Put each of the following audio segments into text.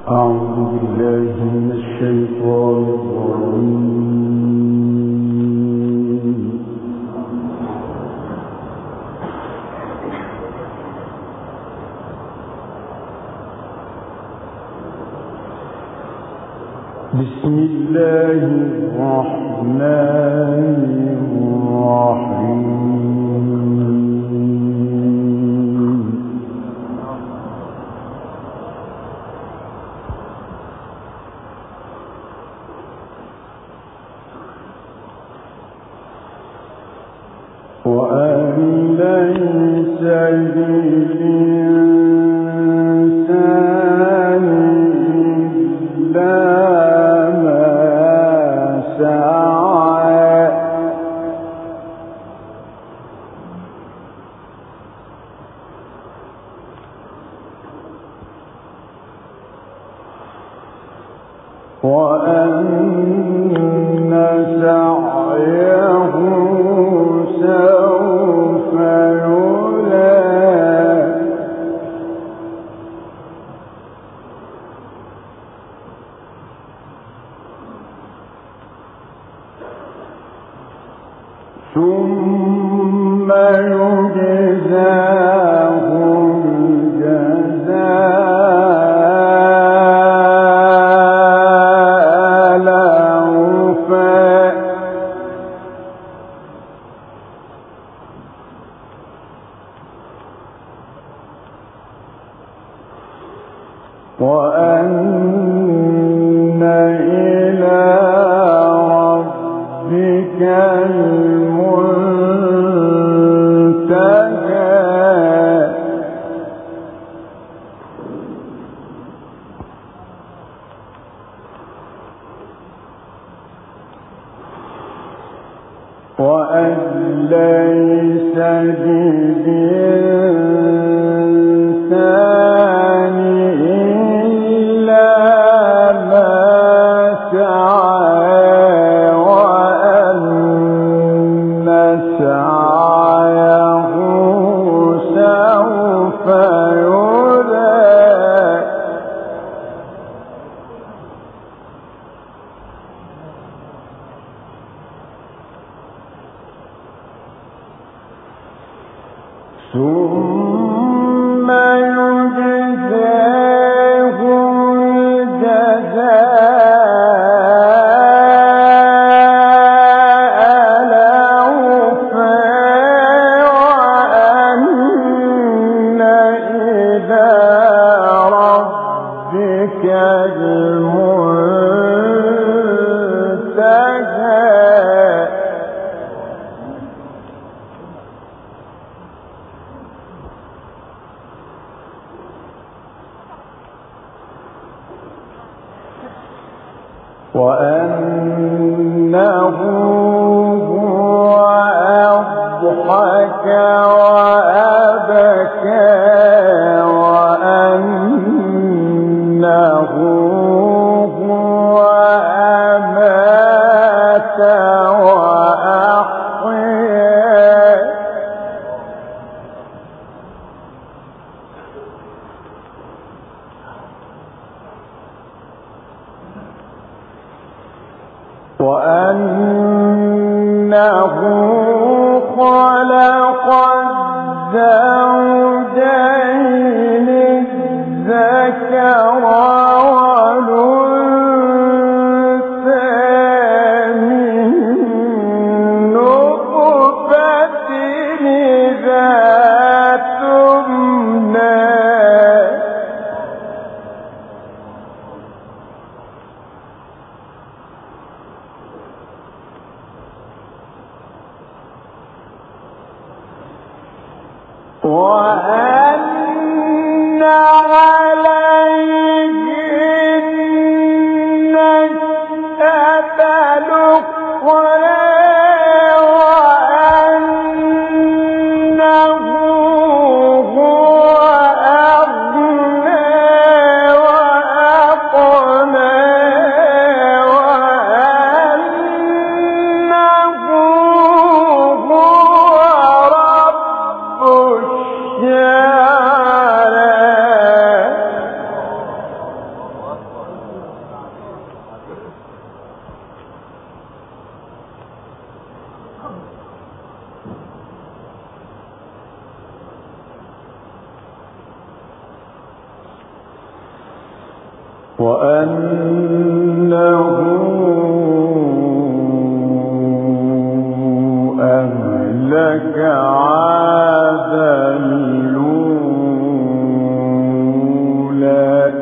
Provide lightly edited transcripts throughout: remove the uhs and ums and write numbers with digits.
بسم الله الرحمن الرحيم. وأن ليس للإنسان إلا وأن سعيه سوف يرى ثم يجزاه وأن إلى ربك المنتهى. وأن ليس للإنسان إلا ما سعى وأن سعيه سوف يرى ثم يجزاه الجزاء الأوفى وأن إلى ربك المنتهى. وأنه هو أضحك وأبكى وأنه هو أمات وأحيا وأنه خلق الزوجين الذكر والأنثى من نطفة إذا تمنى وأنه أهلك عادا الأولى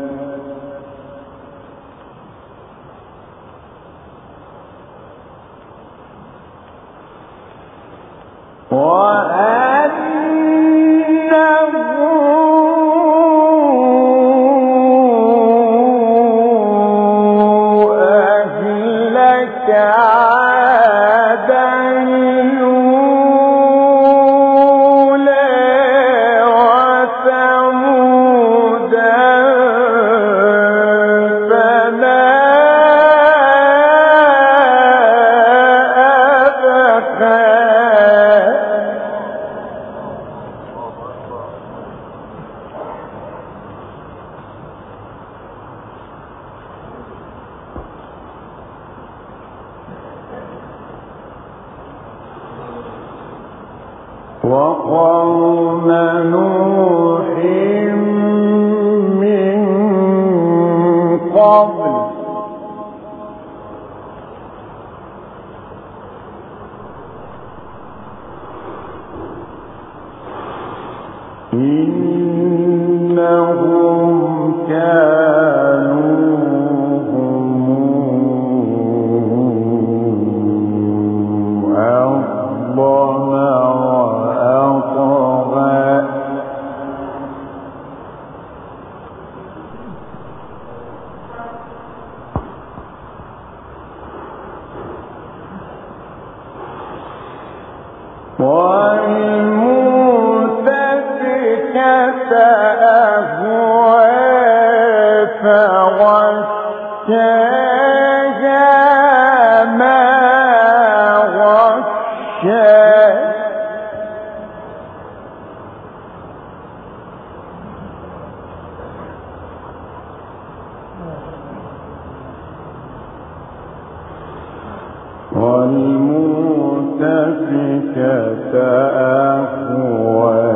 وقوم نوح من قبل إنهم كانوا هم أظلم وأطغى والمؤتفكة أهوى فغشاها ما غشا والمؤتفكة أهوى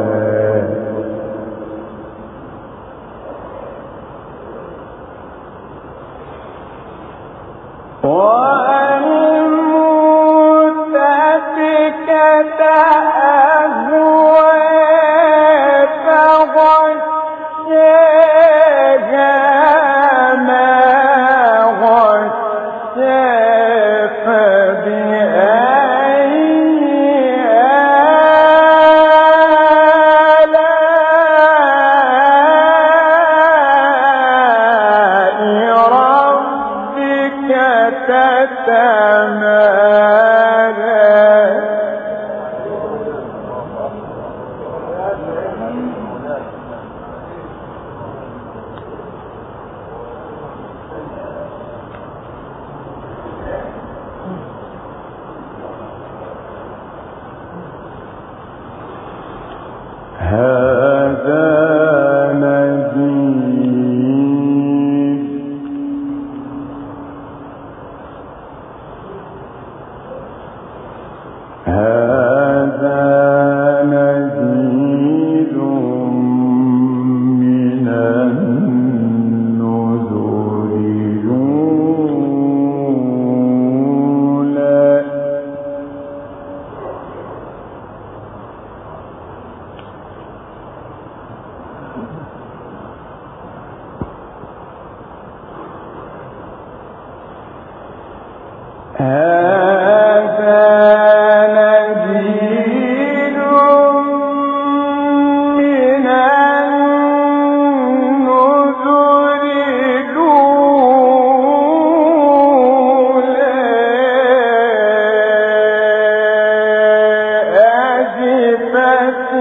والمؤتفكة أهوى فغشاها ما غشا فبأي آلاء ربك تتمارى هذا نذير هذا نذير من النذر الأولى هذا نذير من النذر الأولى أزفت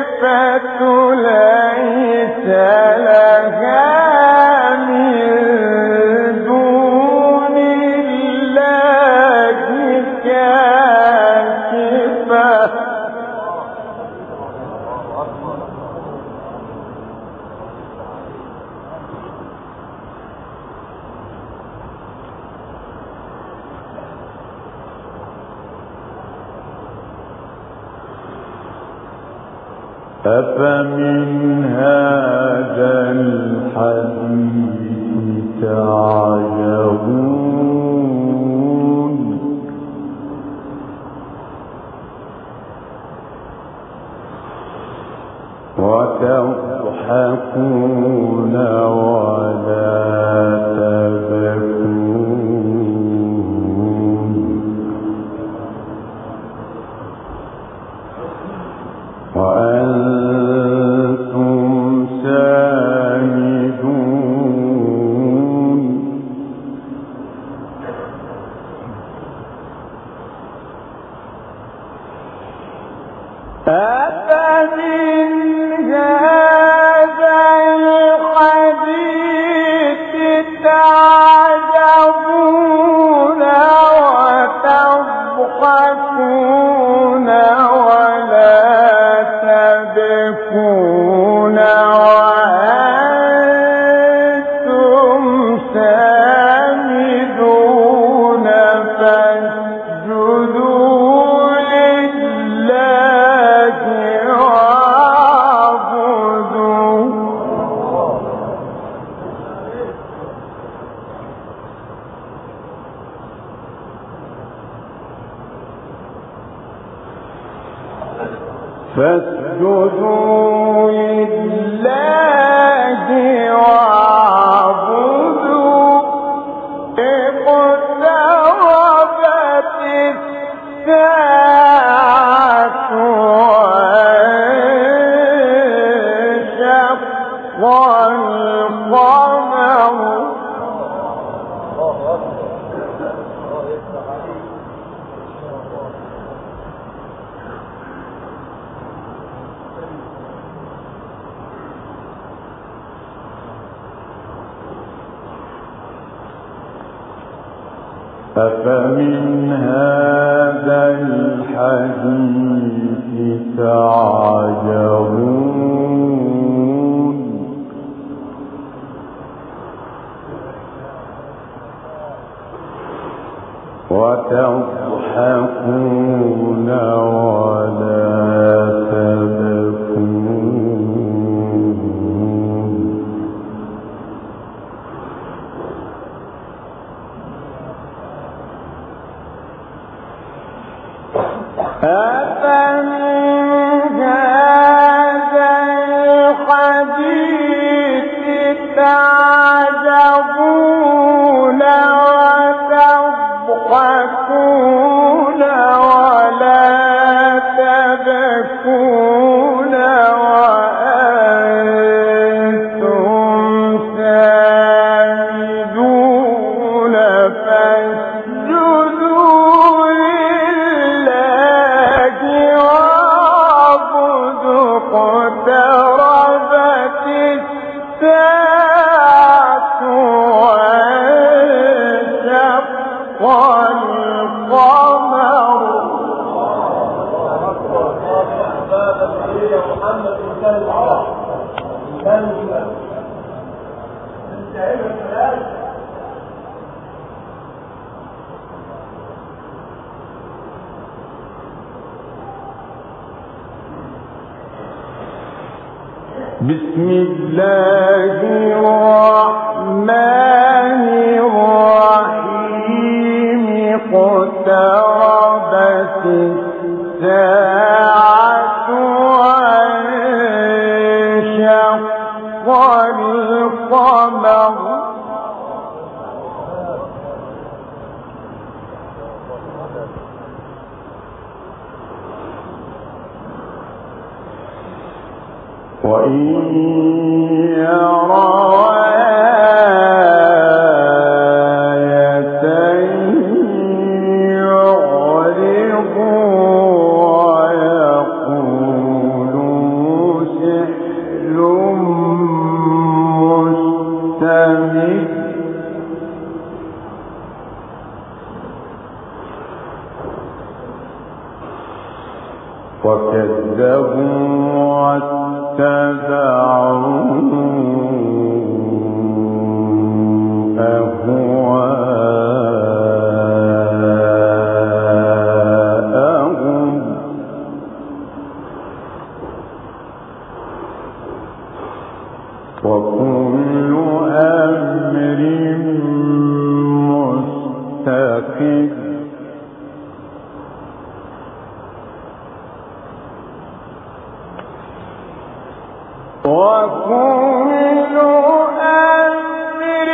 لازفة ليس لها من أفمن هذا الحديث تعجبون وتضحكون ولا تبكون وأنتم سامدون أفمن هذا الحديث تعجبون وتضحكون ولا تبكون وأنتم سامدون فاسجدوا لله واعبدوا فاسجدوا لله واعبدوا اقتربت الساعة وانشق القمر أفمن هذا الحديث تعجبون وتضحكون ولا تبكون أفمن هذا الحديث تعجبون وتضحكون ولا تبكون وأنتم سامدون فاسجدوا لله واعبدوا اقتربت الساعة وانشق القمر محمد إنسان العرب إنسان الجبال انتهينا الآن بسم الله الرحمن الرحيم اقتربت الساعة وانشق القمر وإن يروا آية يعرضوا ويقولوا سحر مستمر وكذبوا واتبعوا أهواءهم وكل أمر مستقر وكل أمر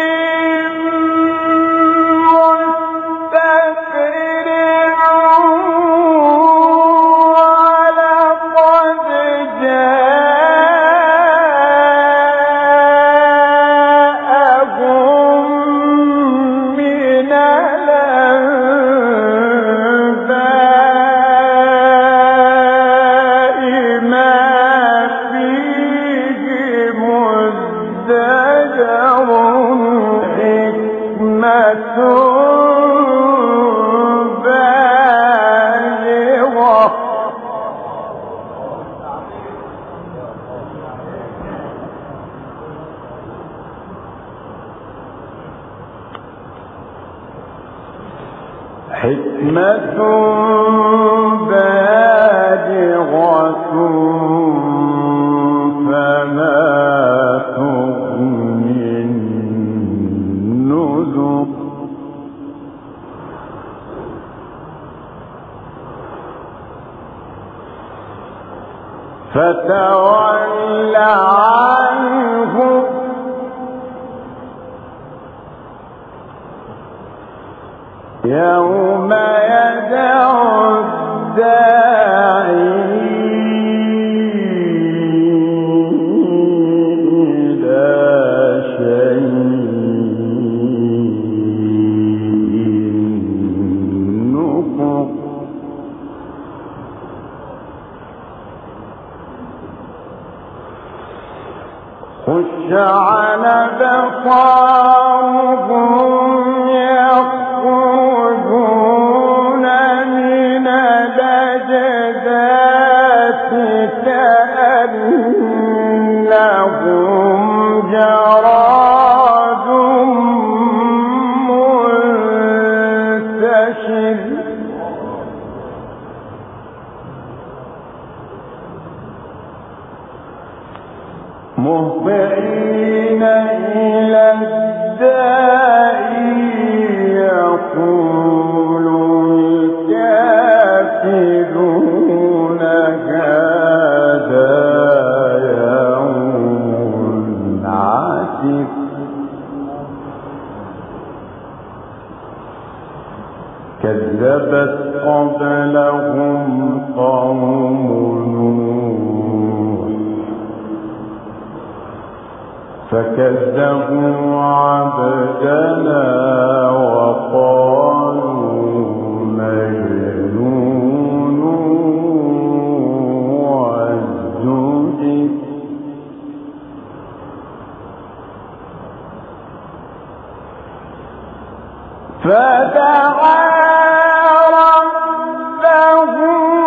مستقر ولقد جاءهم من الأنباء ما فيه مزدجر حكمة بالغة فما تغني النذر فتول عنهم يوم يدعو الداعي إلى شيء نكر خش على بصارهم يخرجون من الأجداث كأنهم جراد منتشر مهطعين إلى الداعي يقول الكافرون هذا يوم عسر كذبت قبلهم قوم نوح فكذبوا عبدنا وقالوا مجنون وازدجر فدعا ربه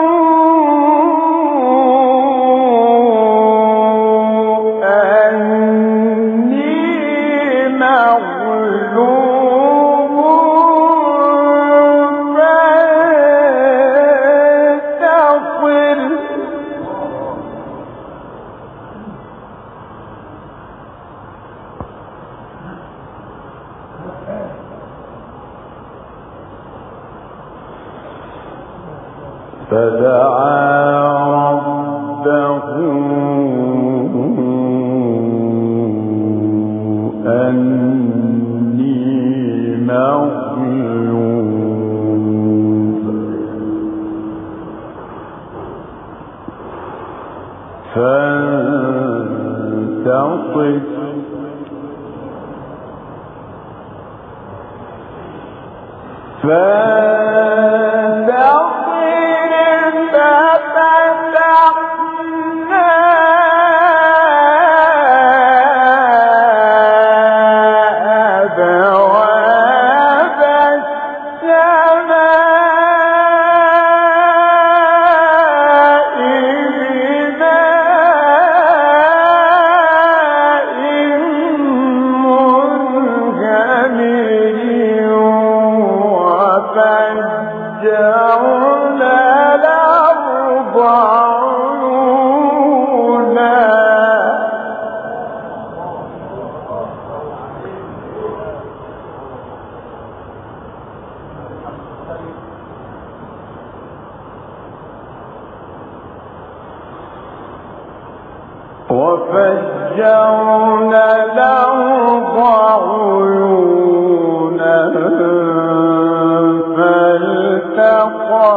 أني مغلوب فانتصر وفجرنا الأرض عيونا فالتقى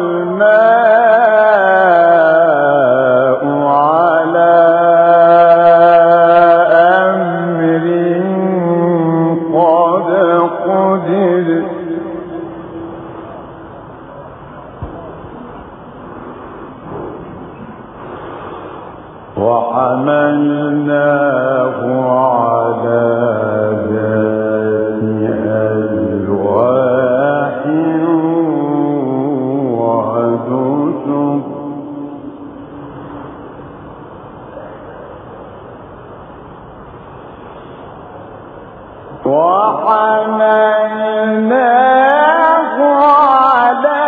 الماء على أمر قد قدر وحملناه على ذات ألواح ودسر وحملناه على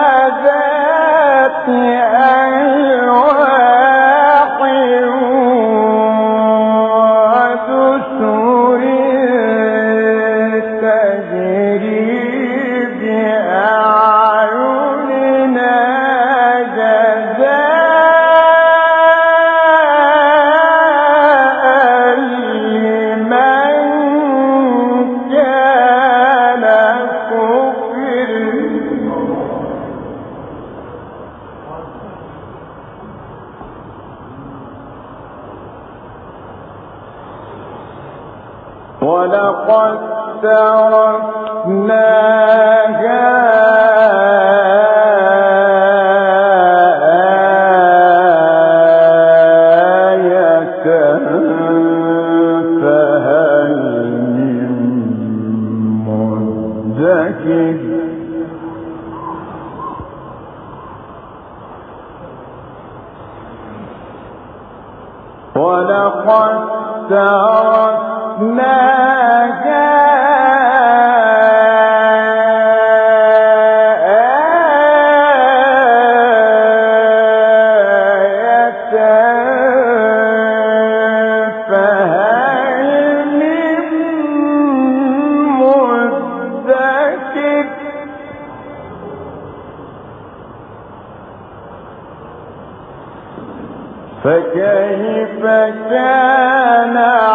ذات ألواح ودسر تجري بأعيننا جزاء لمن كان كفر ولقد تركناها آية فهل من مدكر ولقد تركناها آية فهل من مدكر فكيف كان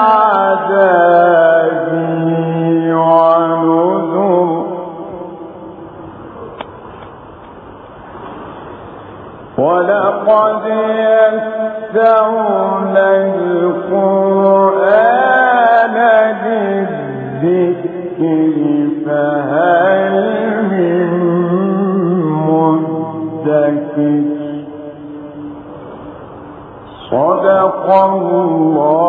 عذابي ونذر ولقد يسرنا القرآن للذكر فهل من مدكر صدق الله